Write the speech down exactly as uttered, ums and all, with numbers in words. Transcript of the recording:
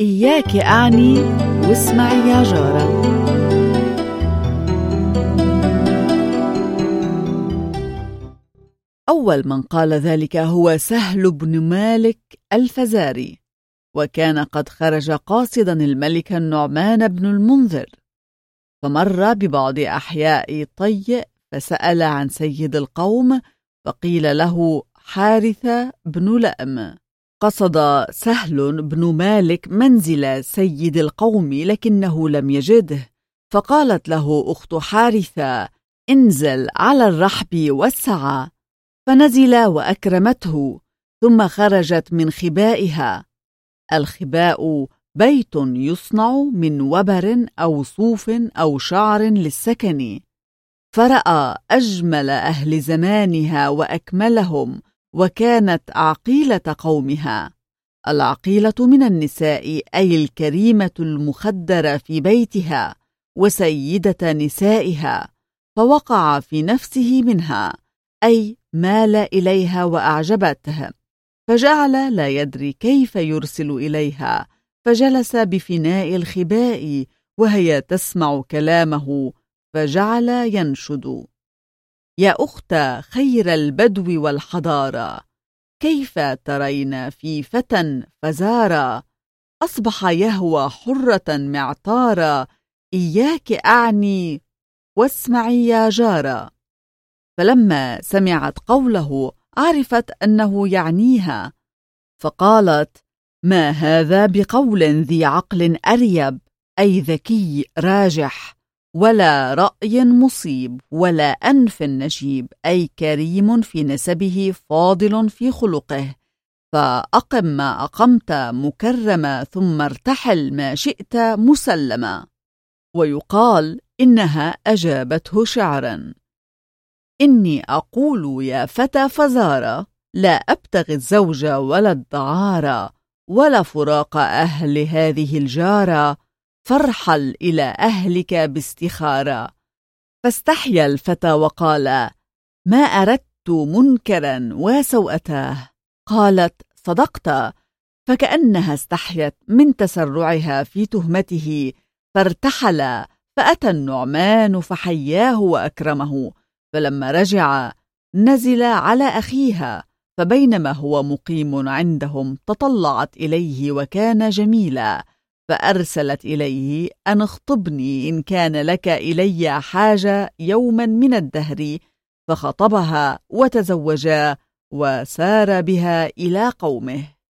إياك أعني واسمعي يا جارة. أول من قال ذلك هو سهل بن مالك الفزاري، وكان قد خرج قاصدا الملك النعمان بن المنذر، فمر ببعض أحياء طي فسأل عن سيد القوم، فقيل له حارثة بن لأم. قصد سهل بن مالك منزل سيد القوم لكنه لم يجده، فقالت له أخت حارثة: انزل على الرحب والسعة، فنزل وأكرمته، ثم خرجت من خبائها. الخباء بيت يصنع من وبر أو صوف أو شعر للسكن، فرأى أجمل أهل زمانها وأكملهم، وكانت عقيلة قومها. العقيلة من النساء أي الكريمة المخدرة في بيتها وسيدة نسائها، فوقع في نفسه منها، أي مال إليها وأعجبته، فجعل لا يدري كيف يرسل إليها، فجلس بفناء الخباء وهي تسمع كلامه، فجعل ينشد: يا أخت خير البدو والحضارة، كيف ترين في فتى فزارا، أصبح يهوى حرة معطارا، إياك أعني واسمعي يا جارة. فلما سمعت قوله عرفت أنه يعنيها، فقالت: ما هذا بقول ذي عقل أريب، أي ذكي راجح، ولا رأي مصيب، ولا أنف نجيب، أي كريم في نسبه فاضل في خلقه، فأقم ما أقمت مكرما، ثم ارتحل ما شئت مسلما. ويقال إنها أجابته شعرا: إني أقول يا فتى فزارة، لا أبتغي الزوج ولا الدعارة، ولا فراق أهل هذه الجارة، فارحل إلى أهلك باستخارة. فاستحيا الفتى وقال: ما أردت منكرا وسوءتاه. قالت: صدقت. فكأنها استحيت من تسرعها في تهمته، فارتحل، فأتى النعمان فحياه وأكرمه. فلما رجع نزل على أخيها، فبينما هو مقيم عندهم تطلعت إليه وكان جميلا، فأرسلت إليه أن اخطبني إن كان لك إلي حاجة يوما من الدهر، فخطبها وتزوجا وسار بها إلى قومه.